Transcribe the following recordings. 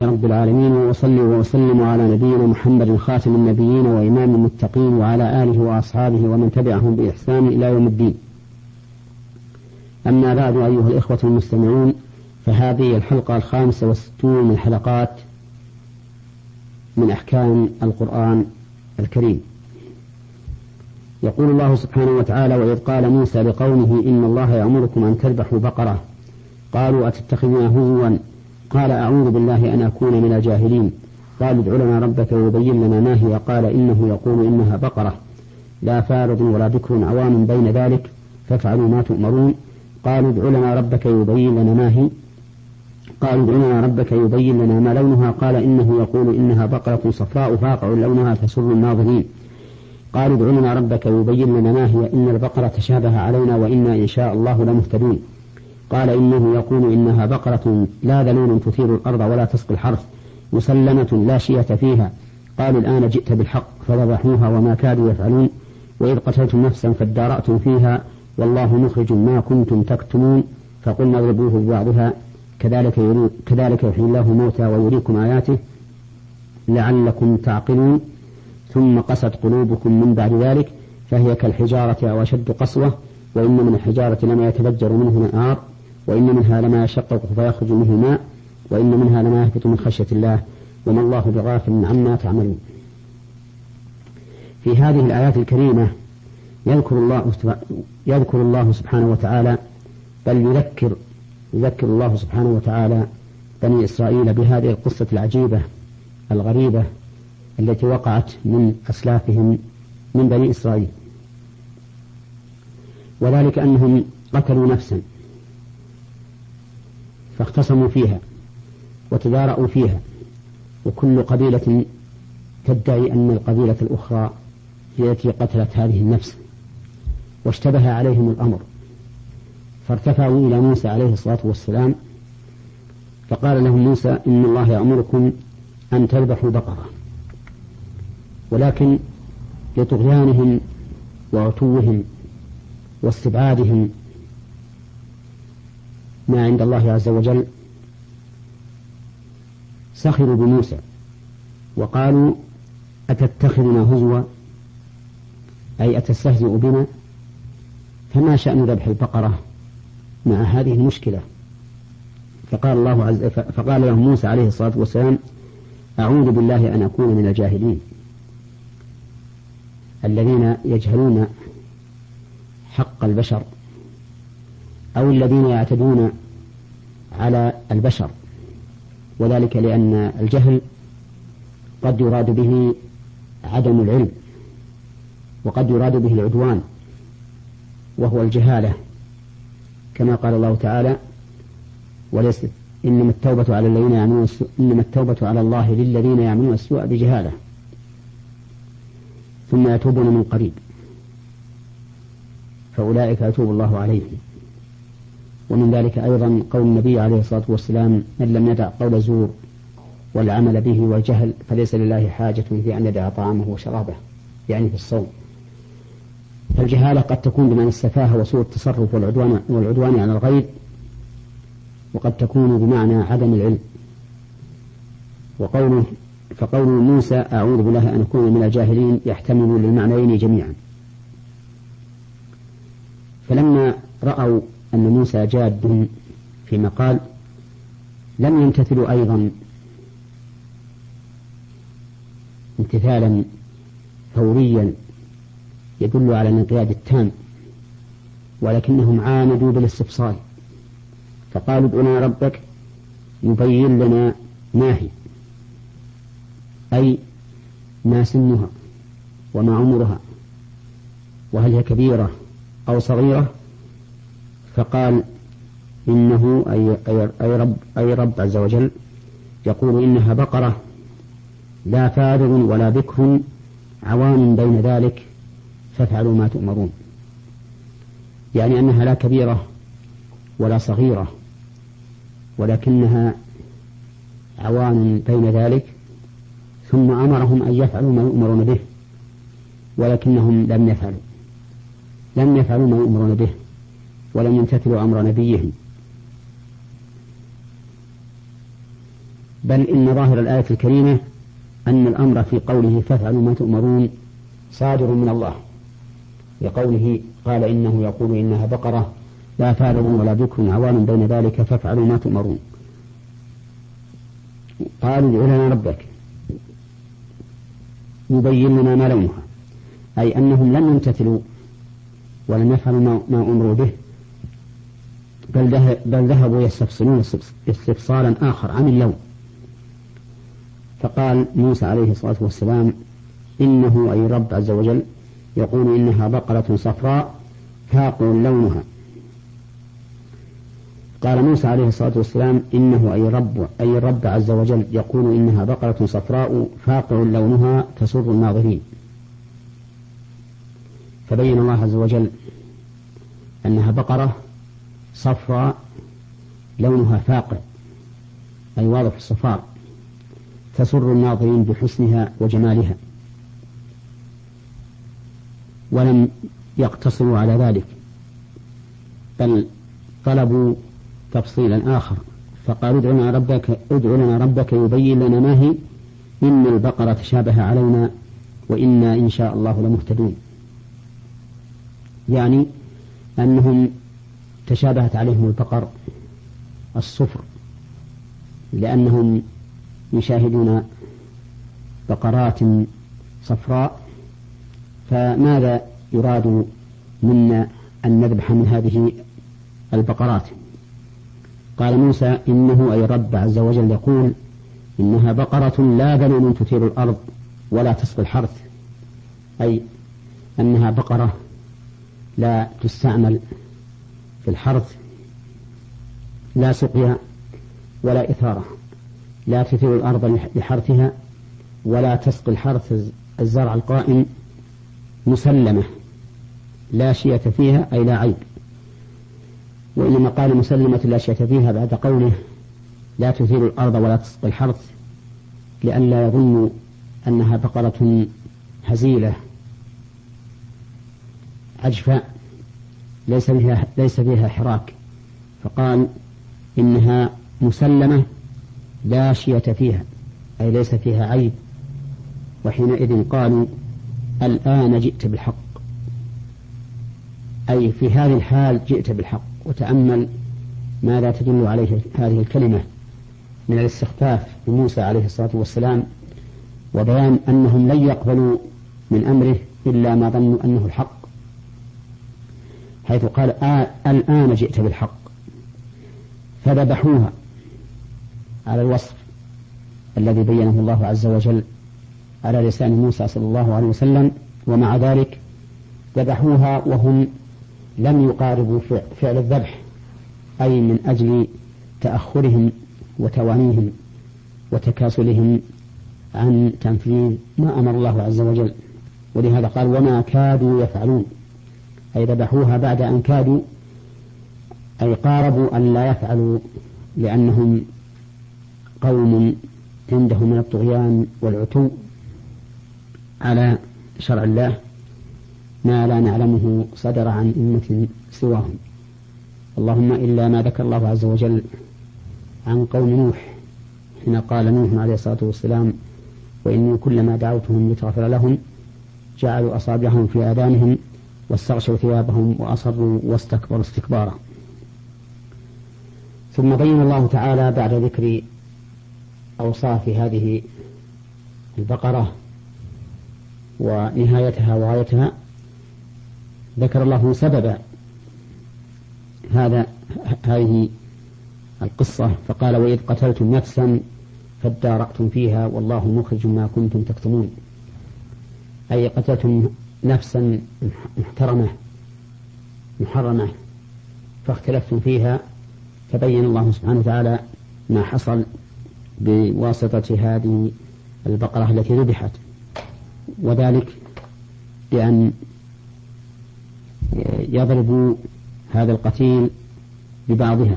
رب العالمين، وأصلي وأسلم على نبينا محمد خاتم النبيين وإمام المتقين وعلى آله وأصحابه ومن تبعهم بإحسان إلى يوم الدين. أما بعد، أيها الإخوة المستمعون، فهذه الحلقة 65 من حلقات من أحكام القرآن الكريم. يقول الله سبحانه وتعالى: وإذ قال موسى لقومه إن الله يأمركم أن تذبحوا بقرة قالوا أتتخذنا هزوا قال أعوذ بالله أن أكون من الجاهلين قالوا ادع لنا ربك ويبين لنا ما هي قال إنه يقول إنها بقرة لا فارض ولا بكر عوام بين ذلك فافعلوا ما تؤمرون قالوا ادع لنا ربك يبين لنا ما هي قالوا ادع لنا ربك يبين لنا ما لونها قال إنه يقول إنها بقرة صفراء فاقع لونها تسر الناظرين قالوا ادع لنا ربك يبين لنا ما هي إن البقرة تشابه علينا وإنا إن شاء الله لمهتدون قال إنه يقول إنها بقرة لا ذلول تثير الأرض ولا تسقي الحرث مسلمة لا شية فيها قالوا الآن جئت بالحق فذبحوها وما كادوا يفعلون وإذ قتلتم نفسا فادارأتم فيها والله مخرج ما كنتم تكتمون فقلنا اضربوه ببعضها كذلك يحيي الله الموتى ويريكم آياته لعلكم تعقلون ثم قست قلوبكم من بعد ذلك فهي كالحجارة أو أشد قسوة وإن من الحجارة لما يتفجر منه النار وإن منها لما يشقق فيخرج منه الماء وإن منها لما يهبط من خشية الله وما الله بغافل عما تعملون. في هذه الآيات الكريمة يذكر الله سبحانه وتعالى بل يذكر الله سبحانه وتعالى بني إسرائيل بهذه القصة العجيبة الغريبة التي وقعت من أسلافهم من بني إسرائيل، وذلك أنهم قتلوا نفسا فاختصموا فيها وتدارأوا فيها، وكل قبيلة تدعي أن القبيلة الأخرى هي التي قتلت هذه النفس، واشتبه عليهم الأمر فارتفعوا إلى موسى عليه الصلاة والسلام فقال لهم موسى إن الله يأمركم أن تذبحوا بقرة، ولكن لطغيانهم وعتوهم واستبعادهم ما عند الله عز وجل سخروا بموسى وقالوا أتتخذنا هزوا أي أتستهزئ بنا فما شأن ذبح البقرة مع هذه المشكلة. فقال لهم موسى عليه الصلاة والسلام أعوذ بالله أن أكون من الجاهلين الذين يجهلون حق البشر أو الذين يعتدون على البشر، وذلك لأن الجهل قد يراد به عدم العلم وقد يراد به العدوان وهو الجهالة، كما قال الله تعالى إنما التوبة على الله للذين يعملون السوء بجهالة ثم يتوبون من قريب فأولئك يتوب الله عليهم. ومن ذلك أيضا قول النبي عليه الصلاة والسلام من لم يدع قول الزور والعمل به والجهل فليس لله حاجة في أن يدع طعامه وشرابه، يعني في الصوم. فالجهالة قد تكون بمعنى السفاهة وسوء التصرف والعدوان على الغير، وقد تكون بمعنى عدم العلم. فقول موسى أعوذ بالله أن أكون من الجاهلين يحتمل للمعنيين جميعا. فلما رأوا أن موسى جاد فيما قال لم يمتثلوا أيضا امتثالا فوريا يدل على الانقياد التام، ولكنهم عاندوا بالاستفصال فقالوا ادع لنا ربك يبين لنا ما هي أي ما سنها وما عمرها وهل هي كبيرة أو صغيرة. فقال إنه أي رب عز وجل يقول إنها بقرة لا فارض ولا بكر عوام بين ذلك فافعلوا ما تؤمرون، يعني أنها لا كبيرة ولا صغيرة ولكنها عوان بين ذلك، ثم أمرهم أن يفعلوا ما يؤمرون به ولكنهم لم يفعلوا ما يؤمرون به ولم يمتثلوا أمر نبيهم. بل إن ظاهر الآية الكريمة أن الأمر في قوله فافعلوا ما تؤمرون صادر من الله، لقوله قال إنه يقول إنها بقرة لا فارغ ولا بكر عوان بين ذلك فافعلوا ما تؤمرون. قالوا ادع لنا ربك يبين لنا ما لونها، أي أنهم لم يمتثلوا ولم يفعلوا ما أمروا به، بل ذهبوا يستفصلون استفصالا آخر عن اللون. فقال موسى عليه الصلاة والسلام إنه أي رب عز وجل يقول إنها بقرة صفراء فاقع لونها. قال موسى عليه الصلاة والسلام إنه أي رب عز وجل يقول إنها بقرة صفراء فاقع لونها تسر الناظرين. فبين الله عز وجل أنها بقرة صفراء لونها فاقع أي واضح الصفار تسر الناظرين بحسنها وجمالها. ولم يقتصروا على ذلك بل طلبوا تفصيلا آخر، فقالوا ادع لنا ربك يبين لنا ما هي إن البقرة تشابه علينا وإنا إن شاء الله لمهتدون. يعني أنهم تشابهت عليهم البقر الصفر لأنهم يشاهدون بقرات صفراء، فماذا يراد منا أن نذبح من هذه البقرات؟ قال موسى إنه أي رب عز وجل يقول إنها بقرة لا ذلول تثير الأرض ولا تسقي الحرث، أي أنها بقرة لا تستعمل في الحرث لا سقيا ولا إثارة، لا تثير الأرض لحرثها ولا تسقي الحرث الزرع القائم، مسلمة لا شية فيها أي لا عيب. وإنما قال مسلمة لا شية فيها بعد قوله لا تثير الأرض ولا تسقي الحرث لئلا يظنوا أنها بقرة هزيلة عجفاء ليس فيها حراك، فقال إنها مسلمة لا شية فيها أي ليس فيها عيب. وحينئذ قالوا الآن جئت بالحق، أي في هذه الحال جئت بالحق. وتأمل ماذا تدل عليه هذه الكلمة من الاستخفاف بموسى عليه الصلاة والسلام وبيان أنهم لن يقبلوا من أمره إلا ما ظنوا أنه الحق، حيث قال الآن جئت بالحق، فذبحوها على الوصف الذي بينه الله عز وجل على لسان موسى صلى الله عليه وسلم. ومع ذلك ذبحوها وهم لم يقاربوا فعل الذبح، أي من أجل تأخرهم وتوانيهم وتكاسلهم عن تنفيذ ما أمر الله عز وجل. ولهذا قال وما كادوا يفعلون، أي ذبحوها بعد أن كادوا أي قاربوا أن لا يفعلوا، لأنهم قوم عندهم من الطغيان والعتو على شرع الله ما لا نعلمه صدر عن أمة سواهم، اللهم إلا ما ذكر الله عز وجل عن قوم نوح حين قال نوح عليه الصلاة والسلام وإني كلما دعوتهم لتغفر لهم جعلوا أصابعهم في آذانهم واستغشوا ثيابهم وأصروا واستكبروا استكبارا. ثم بين الله تعالى بعد ذكر أوصاف هذه البقرة ونهايتها وغايتها ذكر الله سبب هذه القصة، فقال وإذ قتلتم نفسا فادارأتم فيها والله مخرج ما كنتم تكتمون، أي قتلتم نفسا محرمة فاختلفتم فيها، فبين الله سبحانه وتعالى ما حصل بواسطة هذه البقرة التي ذبحت، وذلك بأن يضرب هذا القتيل ببعضها،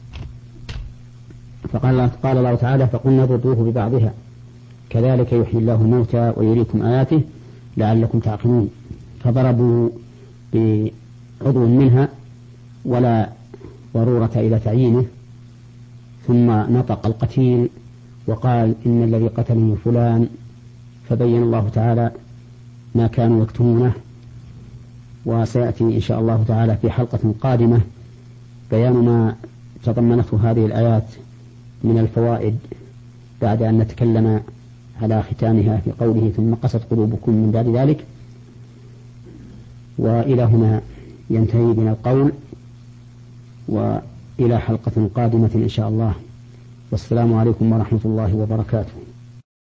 قال الله تعالى فقلنا اضربوه ببعضها كذلك يحيي الله الموتى ويريكم آياته لعلكم تعقلون، فضربوا بعضو منها ولا ضرورة إلى تعيينه، ثم نطق القتيل وقال إن الذي قتلني فلان، فبين الله تعالى ما كانوا يكتمونه. وسيأتي إن شاء الله تعالى في حلقة قادمة بيان ما تضمنته هذه الآيات من الفوائد، بعد أن نتكلم على ختامها في قوله ثم قست قلوبكم من بعد ذلك. وإلى هنا ينتهي بنا القول، وإلى حلقة قادمة إن شاء الله، والسلام عليكم ورحمة الله وبركاته.